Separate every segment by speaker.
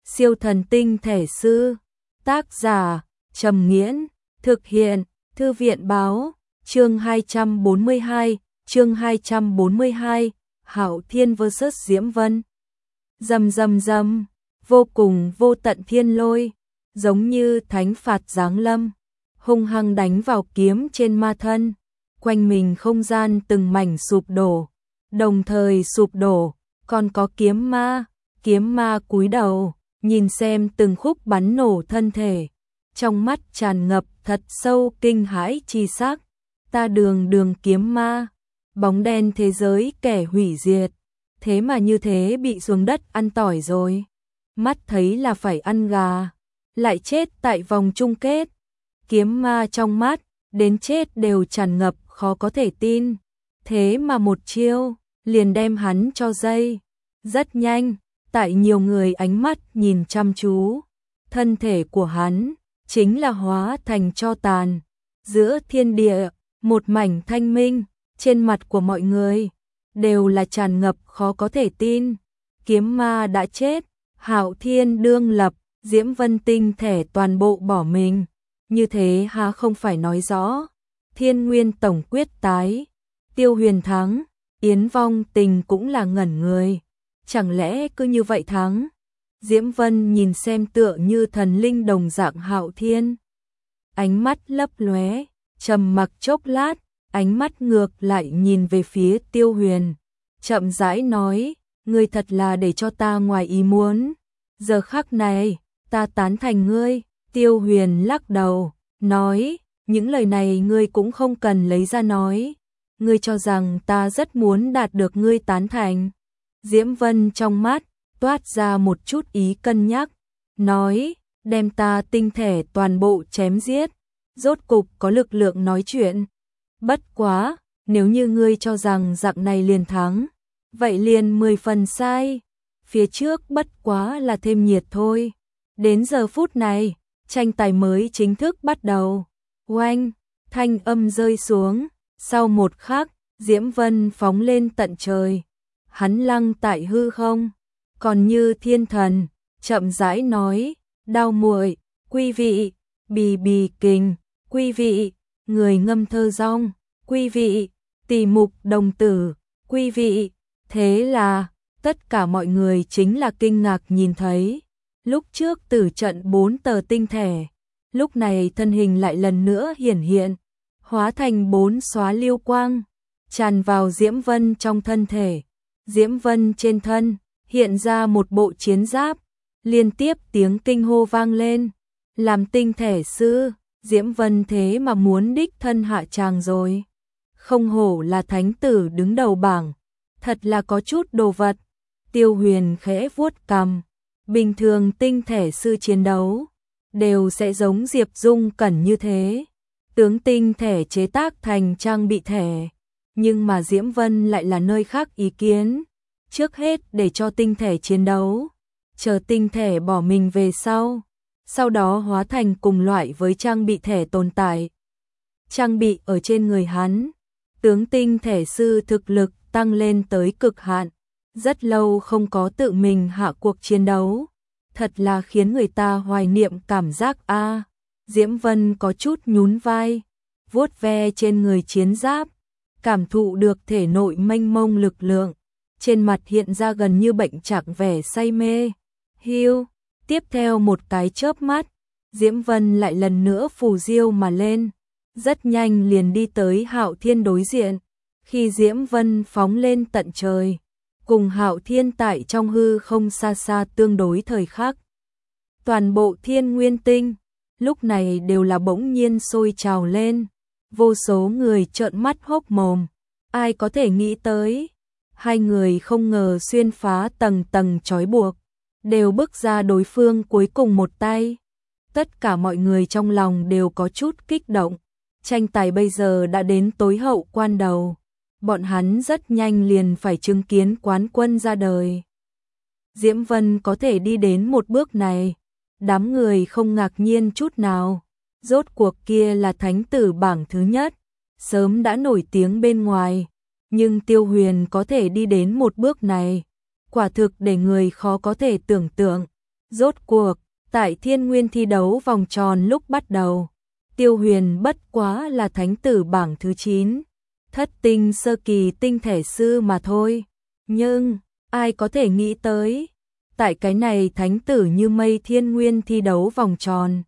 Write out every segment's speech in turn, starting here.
Speaker 1: Siêu thần tinh thể sư. Tác giả Trầm Nghiễn. Thực hiện Thư viện báo. Chương 242, Hạo Thiên vs Diễm Vân. Rầm rầm rầm, vô cùng vô tận thiên lôi, giống như thánh phạt giáng lâm, hung hăng đánh vào kiếm trên ma thân, quanh mình không gian từng mảnh sụp đổ, đồng thời sụp đổ, còn có kiếm ma cúi đầu, nhìn xem từng khúc bắn nổ thân thể, trong mắt tràn ngập thật sâu kinh hãi chi sắc. Ta đường kiếm ma, bóng đen thế giới kẻ hủy diệt, thế mà như thế bị xuống đất ăn tỏi rồi. Mắt thấy là phải ăn gà, lại chết tại vòng chung kết. Kiếm ma trong mắt, đến chết đều tràn ngập khó có thể tin. Thế mà một chiêu, liền đem hắn cho dây. Rất nhanh, tại nhiều người ánh mắt nhìn chăm chú, thân thể của hắn chính là hóa thành tro tàn. Giữa thiên địa, một mảnh thanh minh, trên mặt của mọi người đều là tràn ngập khó có thể tin. Kiếm ma đã chết, Hạo Thiên đương lập, Diễm Vân tinh thể toàn bộ bỏ mình. Như thế há không phải nói rõ, Thiên Nguyên tổng quyết tái, Tiêu Huyền thắng, Yến Vong Tình cũng là ngẩn người. Chẳng lẽ cứ như vậy thắng? Diễm Vân nhìn xem tựa như thần linh đồng dạng Hạo Thiên, ánh mắt lấp lóe, trầm mặc chốc lát, ánh mắt ngược lại nhìn về phía Tiêu Huyền, chậm rãi nói, ngươi thật là để cho ta ngoài ý muốn. Giờ khắc này, ta tán thành ngươi. Tiêu Huyền lắc đầu, nói, những lời này ngươi cũng không cần lấy ra nói. Ngươi cho rằng ta rất muốn đạt được ngươi tán thành. Diễm Vân trong mắt toát ra một chút ý cân nhắc, nói, đem ta tinh thể toàn bộ chém giết, rốt cục có lực lượng nói chuyện. Bất quá, nếu như ngươi cho rằng dạng này liền thắng, vậy liền 10 phần sai. Phía trước bất quá là thêm nhiệt thôi. Đến giờ phút này, tranh tài mới chính thức bắt đầu. Oanh, thanh âm rơi xuống, sau một khắc, Diễm Vân phóng lên tận trời. Hắn lăng tại hư không, còn như thiên thần, chậm rãi nói, đao muội, quý vị, bì bì kình, quý vị, người ngâm thơ rong, quý vị, tỷ mục đồng tử, quý vị. Thế là, tất cả mọi người chính là kinh ngạc nhìn thấy. Lúc trước tử trận 4 tờ tinh thể, lúc này thân hình lại lần nữa hiển hiện, hóa thành 4 xóa lưu quang, tràn vào Diễm Vân trong thân thể. Diễm Vân trên thân, hiện ra một bộ chiến giáp, liên tiếp tiếng kinh hô vang lên. Làm tinh thể sư, Diễm Vân thế mà muốn đích thân hạ tràng rồi. Không hổ là thánh tử đứng đầu bảng, thật là có chút đồ vật. Tiêu Huyền khẽ vuốt cằm, bình thường tinh thể sư chiến đấu đều sẽ giống Diệp Dung Cẩn như thế, tướng tinh thể chế tác thành trang bị thể, nhưng mà Diễm Vân lại là nơi khác ý kiến, trước hết để cho tinh thể chiến đấu, chờ tinh thể bỏ mình về sau đó hóa thành cùng loại với trang bị thể tồn tại. Trang bị ở trên người hắn, tướng tinh thể sư thực lực tăng lên tới cực hạn, rất lâu không có tự mình hạ cuộc chiến đấu, thật là khiến người ta hoài niệm cảm giác a. Diễm Vân có chút nhún vai, vuốt ve trên người chiến giáp, cảm thụ được thể nội mênh mông lực lượng, trên mặt hiện ra gần như bệnh trạng vẻ say mê. Hiu, tiếp theo một cái chớp mắt, Diễm Vân lại lần nữa phù diêu mà lên, rất nhanh liền đi tới Hạo Thiên đối diện. Khi Diễm Vân phóng lên tận trời, cùng Hạo Thiên tại trong hư không xa xa tương đối thời khắc, toàn bộ Thiên Nguyên Tinh lúc này đều là bỗng nhiên sôi trào lên, vô số người trợn mắt hốc mồm. Ai có thể nghĩ tới, hai người không ngờ xuyên phá tầng tầng trói buộc, đều bước ra đối phương cuối cùng một tay. Tất cả mọi người trong lòng đều có chút kích động, tranh tài bây giờ đã đến tối hậu quan đầu, bọn hắn rất nhanh liền phải chứng kiến quán quân ra đời. Diễm Vân có thể đi đến một bước này, đám người không ngạc nhiên chút nào, rốt cuộc kia là thánh tử bảng thứ nhất, sớm đã nổi tiếng bên ngoài, nhưng Tiêu Huyền có thể đi đến một bước này, quả thực để người khó có thể tưởng tượng. Rốt cuộc, tại Thiên Nguyên thi đấu vòng tròn lúc bắt đầu, Tiêu Huyền bất quá là thánh tử bảng thứ 9, thất tinh sơ kỳ tinh thể sư mà thôi. Nhưng, ai có thể nghĩ tới, tại cái này thánh tử như mây Thiên Nguyên thi đấu vòng tròn.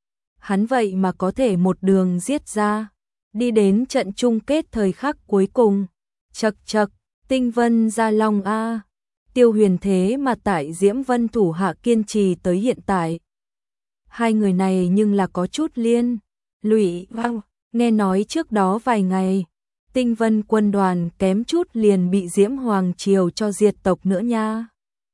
Speaker 1: Hắn vậy mà có thể một đường giết ra, đi đến trận chung kết thời khắc cuối cùng. Chậc chậc, Tinh Vân Gia Long a. Tiêu Huyền thế mà tại Diễm Vân thủ hạ kiên trì tới hiện tại. Hai người này nhưng là có chút liên lụy. Nghe nói trước đó vài ngày, Tinh Vân quân đoàn kém chút liền bị Diễm Hoàng Triều cho diệt tộc nữa nha.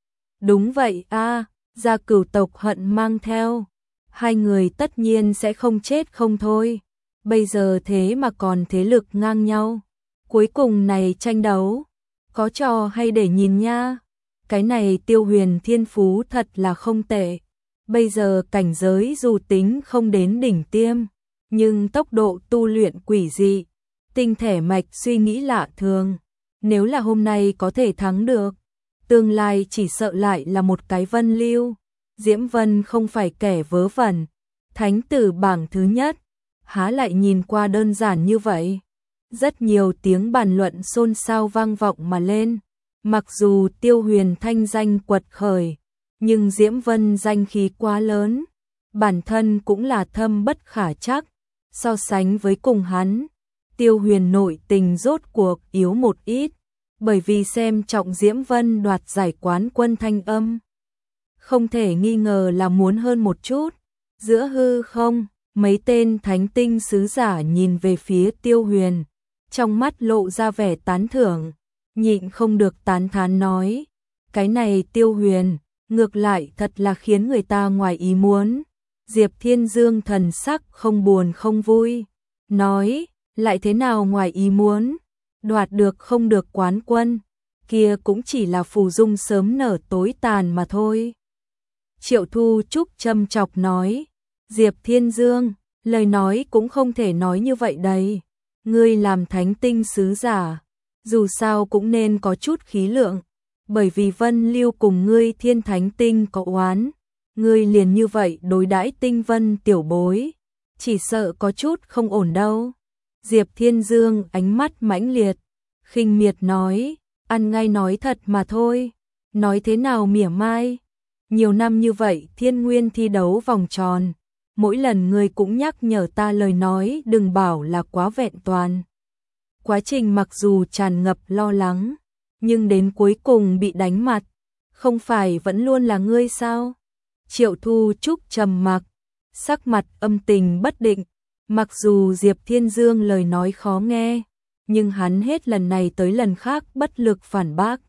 Speaker 1: Đúng vậy a, Gia Cửu tộc hận mang theo. Hai người tất nhiên sẽ không chết không thôi. Bây giờ thế mà còn thế lực ngang nhau. Cuối cùng này tranh đấu, có trò hay để nhìn nha. Cái này Tiêu Huyền thiên phú thật là không tệ. Bây giờ cảnh giới dù tính không đến đỉnh tiêm, nhưng tốc độ tu luyện quỷ dị, tinh thể mạch suy nghĩ lạ thường. Nếu là hôm nay có thể thắng được, tương lai chỉ sợ lại là một cái Vân Lưu. Diễm Vân không phải kẻ vớ vẩn, thánh tử bảng thứ nhất, há lại nhìn qua đơn giản như vậy. Rất nhiều tiếng bàn luận xôn xao vang vọng mà lên. Mặc dù Tiêu Huyền thanh danh quật khởi, nhưng Diễm Vân danh khí quá lớn, bản thân cũng là thâm bất khả trắc. So sánh với cùng hắn, Tiêu Huyền nội tình rốt cuộc yếu một ít, bởi vì xem trọng Diễm Vân đoạt giải quán quân thanh âm. Không thể nghi ngờ là muốn hơn một chút. Giữa hư không, mấy tên thánh tinh sứ giả nhìn về phía Tiêu Huyền, trong mắt lộ ra vẻ tán thưởng, nhịn không được tán thán nói, cái này Tiêu Huyền, ngược lại thật là khiến người ta ngoài ý muốn. Diệp Thiên Dương thần sắc không buồn không vui, nói, lại thế nào ngoài ý muốn, đoạt được không được quán quân, kia cũng chỉ là phù dung sớm nở tối tàn mà thôi. Triệu Thu Trúc châm chọc nói, Diệp Thiên Dương, lời nói cũng không thể nói như vậy đấy. Ngươi làm thánh tinh sứ giả, dù sao cũng nên có chút khí lượng, bởi vì Vân Lưu cùng ngươi Thiên Thánh Tinh có oán, ngươi liền như vậy đối đãi Tinh Vân tiểu bối, chỉ sợ có chút không ổn đâu. Diệp Thiên Dương ánh mắt mãnh liệt, khinh miệt nói, ăn ngay nói thật mà thôi, nói thế nào mỉa mai. Nhiều năm như vậy Thiên Nguyên thi đấu vòng tròn, mỗi lần ngươi cũng nhắc nhở ta lời nói đừng bảo là quá vẹn toàn. Quá trình mặc dù tràn ngập lo lắng, nhưng đến cuối cùng bị đánh mặt, không phải vẫn luôn là ngươi sao? Triệu Thu Trúc trầm mặc, sắc mặt âm tình bất định, mặc dù Diệp Thiên Dương lời nói khó nghe, nhưng hắn hết lần này tới lần khác bất lực phản bác.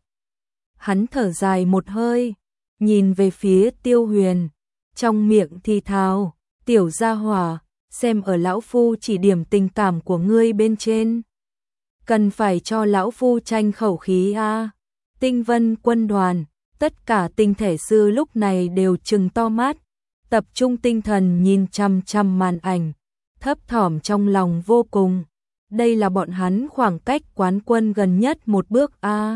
Speaker 1: Hắn thở dài một hơi, nhìn về phía Tiêu Huyền, trong miệng thì thào, tiểu gia hỏa, xem ở lão phu chỉ điểm tình cảm của ngươi bên trên. Cần phải cho lão phu tranh khẩu khí a. Tinh Vân quân đoàn, tất cả tinh thể sư lúc này đều trừng to mắt, tập trung tinh thần nhìn chằm chằm màn ảnh, thấp thỏm trong lòng vô cùng. Đây là bọn hắn khoảng cách quán quân gần nhất một bước a.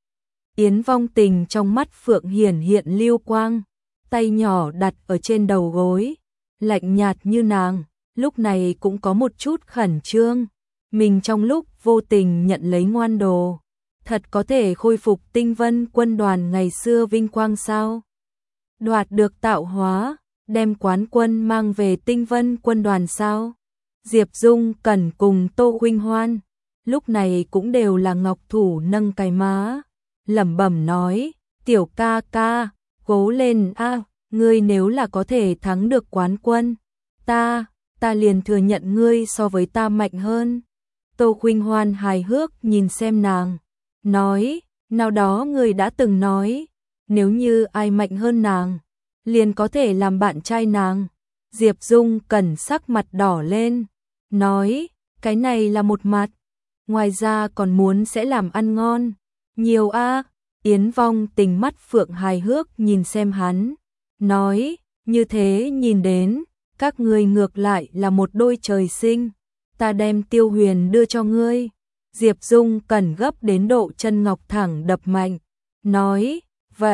Speaker 1: Yến Vong Tình trong mắt Phượng hiển hiện lưu quang, tay nhỏ đặt ở trên đầu gối, lạnh nhạt như nàng, lúc này cũng có một chút khẩn trương. Mình trong lúc vô tình nhận lấy ngoan đồ, thật có thể khôi phục Tinh Vân quân đoàn ngày xưa vinh quang sao? Đoạt được tạo hóa, đem quán quân mang về Tinh Vân quân đoàn sao? Diệp Dung Cẩn cùng Tô Huynh Hoan, lúc này cũng đều là ngọc thủ nâng cái má, lẩm bẩm nói, tiểu ca ca, cố lên a, ngươi nếu là có thể thắng được quán quân, ta liền thừa nhận ngươi so với ta mạnh hơn. Tô Huynh Hoan hài hước nhìn xem nàng, nói, nào đó người đã từng nói, nếu như ai mạnh hơn nàng, liền có thể làm bạn trai nàng. Diệp Dung Cẩn sắc mặt đỏ lên, nói, cái này là một mặt, ngoài ra còn muốn sẽ làm ăn ngon, nhiều a. Yến Vong Tình mắt phượng hài hước nhìn xem hắn, nói, như thế nhìn đến, các ngươi ngược lại là một đôi trời sinh, ta đem Tiêu Huyền đưa cho ngươi. Diệp Dung Cẩn gấp đến độ chân ngọc thẳng đập mạnh, nói, vậy,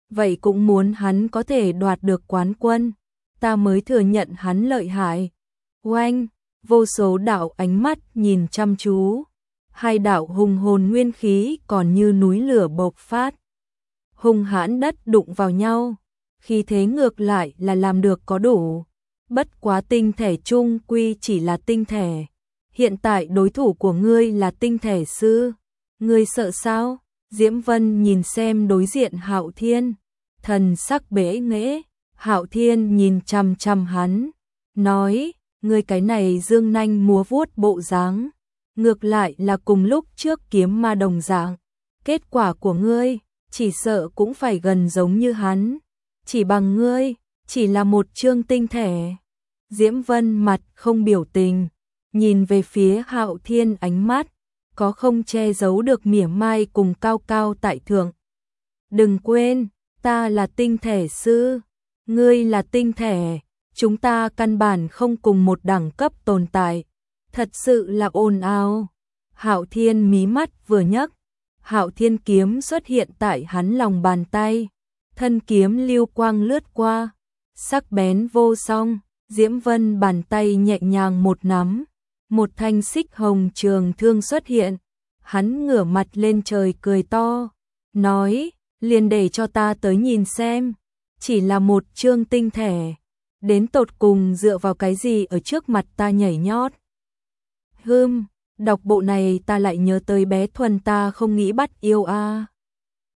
Speaker 1: vậy cũng muốn hắn có thể đoạt được quán quân, ta mới thừa nhận hắn lợi hại. Oanh, vô số đạo ánh mắt nhìn chăm chú, hai đạo hùng hồn nguyên khí còn như núi lửa bộc phát. Hung hãn đất đụng vào nhau, khi thế ngược lại là làm được có đủ. Bất quá tinh thể chung quy chỉ là tinh thể. Hiện tại đối thủ của ngươi là tinh thể sư. Ngươi sợ sao? Diễm Vân nhìn xem đối diện Hạo Thiên, thần sắc bẽ nghễ. Hạo Thiên nhìn chằm chằm hắn, nói, ngươi cái này dương nanh múa vuốt bộ dáng, ngược lại là cùng lúc trước kiếm ma đồng dạng. Kết quả của ngươi, chỉ sợ cũng phải gần giống như hắn. Chỉ bằng ngươi, chỉ là một chương tinh thể. Diễm Vân mặt không biểu tình, nhìn về phía Hạo Thiên, ánh mắt có không che giấu được mỉa mai cùng cao cao tại thượng. Đừng quên, ta là tinh thể sư, ngươi là tinh thể, chúng ta căn bản không cùng một đẳng cấp tồn tại. Thật sự là ồn ào. Hạo Thiên mí mắt vừa nhấc, Hạo Thiên kiếm xuất hiện tại hắn lòng bàn tay, thân kiếm lưu quang lướt qua, sắc bén vô song. Diễm Vân bàn tay nhẹ nhàng một nắm, một thanh xích hồng trường thương xuất hiện. Hắn ngửa mặt lên trời cười to, nói, liền để cho ta tới nhìn xem, chỉ là một chương tinh thể, đến tột cùng dựa vào cái gì ở trước mặt ta nhảy nhót. Đọc bộ này ta lại nhớ tới bé Thuần ta không nghĩ bắt yêu a.